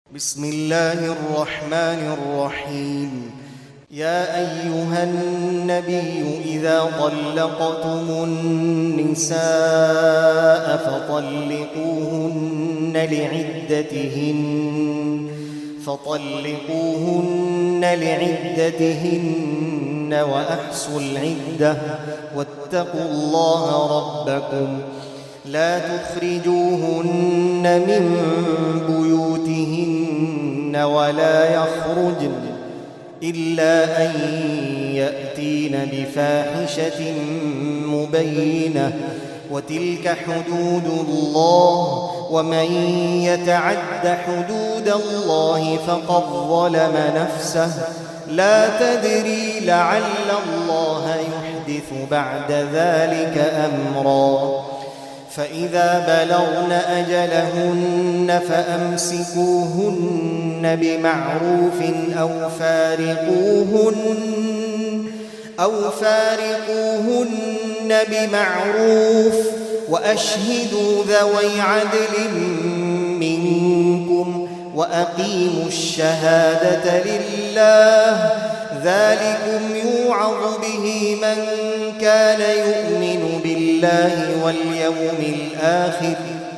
بسم الله الرحمن الرحيم. يا أيها النبي إذا طلقتم النساء فطلقوهن لعدتهن وأحصوا العدة واتقوا الله ربكم لا تخرجوهن من بيوتهن ولا يخرجن إلا أن يأتين بفاحشة مبينة وتلك حدود الله ومن يتعد حدود الله فقد ظلم نفسه لا تدري لعل الله يحدث بعد ذلك أمرا. فإذا بلغن أجلهن فأمسكوهن بمعروف أو فارقوهن بمعروف وأشهدوا ذوي عدل منكم وأقيموا الشهادة لله ذلكم يوعظ به من كان يؤمن بالله واليوم الآخر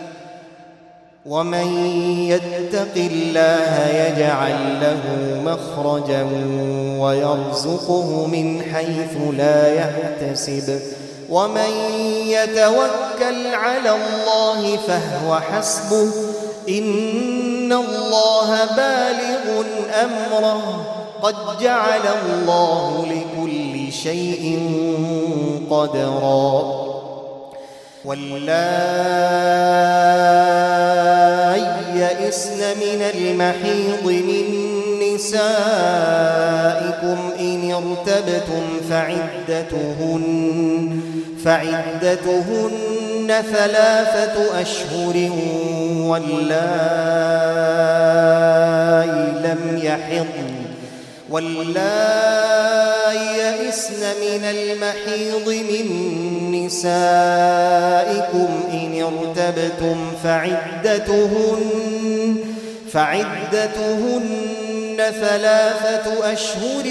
ومن يتق الله يجعل له مخرجا ويرزقه من حيث لا يحتسب ومن يتوكل على الله فهو حسبه إن الله بالغ أمره قد جعل الله لكل شيء قدرا. واللائي يئسن من المحيض من نسائكم إن ارتبتم فعدتهن 3 أشهر واللائي يئسن من المحيض من نسائكم إن ارتبتم فعدتهن 3 أشهر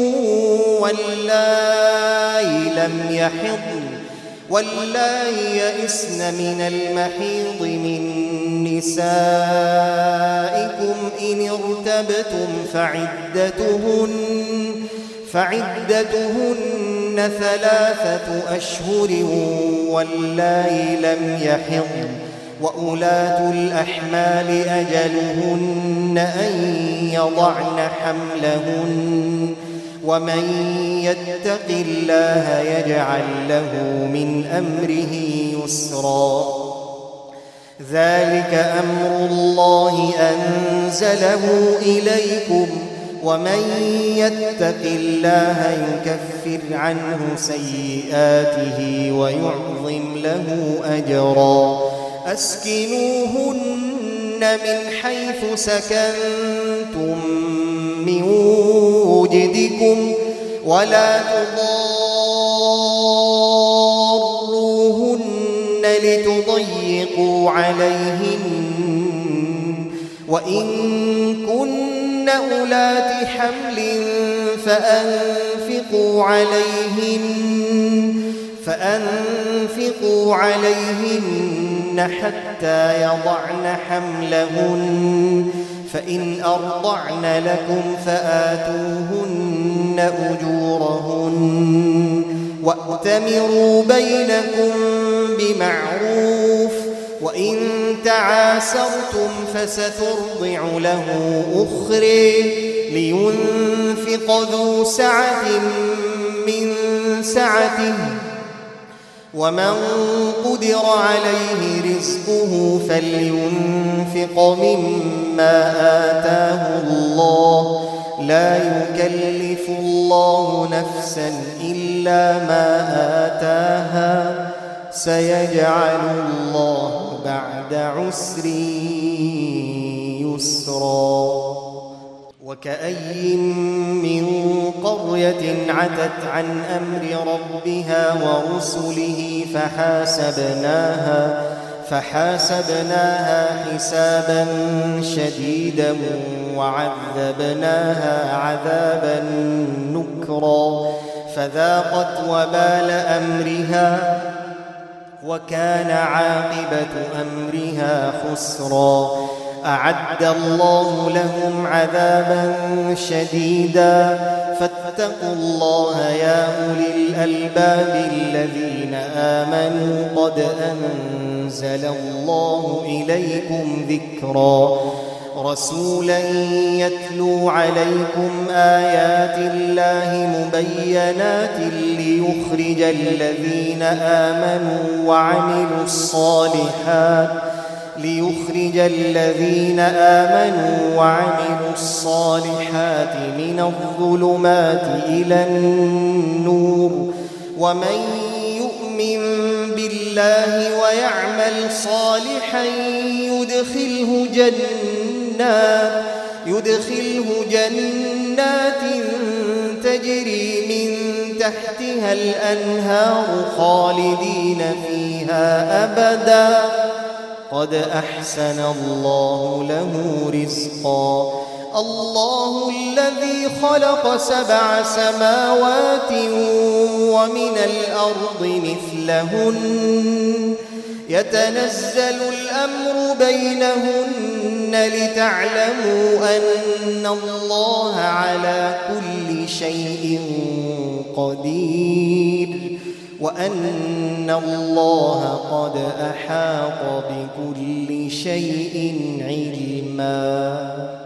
واللائي يئسن من المحيض من نسائكم إن ارتبتم فعدتهن 3 أشهر واللائي لم يحضن وأولاة الأحمال أجلهن أن يضعن حملهن ومن يتق الله يجعل له من أمره يسرا. ذلك أمر الله أنزله إليكم ومن يتق الله يكفر عنه سيئاته ويعظم له أجرا. أسكنوهن من حيث سكنتم من وجدكم ولا تضاروهن لتضيقوا عليهن وإن كن أولات حمل فأنفقوا عليهن حتى يضعن حملهن فإن أرضعن لكم فآتوهن أجورهن وأتمروا بينكم بمعروف وإن تعاسرتم فسترضع له أخرى لينفق ذو سعة من سعته ومن قدر عليه رزقه فلينفق مما آتاه الله لا يكلف الله نفسا إلا ما آتاها سيجعل الله بعد عسر يسرا. وكأي من قرية عتت عن أمر ربها ورسله فحاسبناها حسابا شديدا وعذبناها عذابا نكرا فذاقت وبال أمرها وكان عاقبة أمرها خسرا أعد الله لهم عذابا شديدا فاتقوا الله يا أولي الألباب الذين آمنوا قد أنزل الله إليكم ذكرا رسولا يتلو عليكم آيات الله مبينات ليخرج الذين آمنوا وعملوا الصالحات من الظلمات إلى النور ومن يؤمن بالله ويعمل صالحا يدخله جنات تجري من تحتها الأنهار خالدين فيها أبدا قد أحسن الله له رزقا الله الذي خلق 7 سماوات ومن الأرض مثلهن يتنزل الأمر بينهن لتعلموا أن الله على كل شيء قدير وأن الله قد أحاط بكل شيء علما.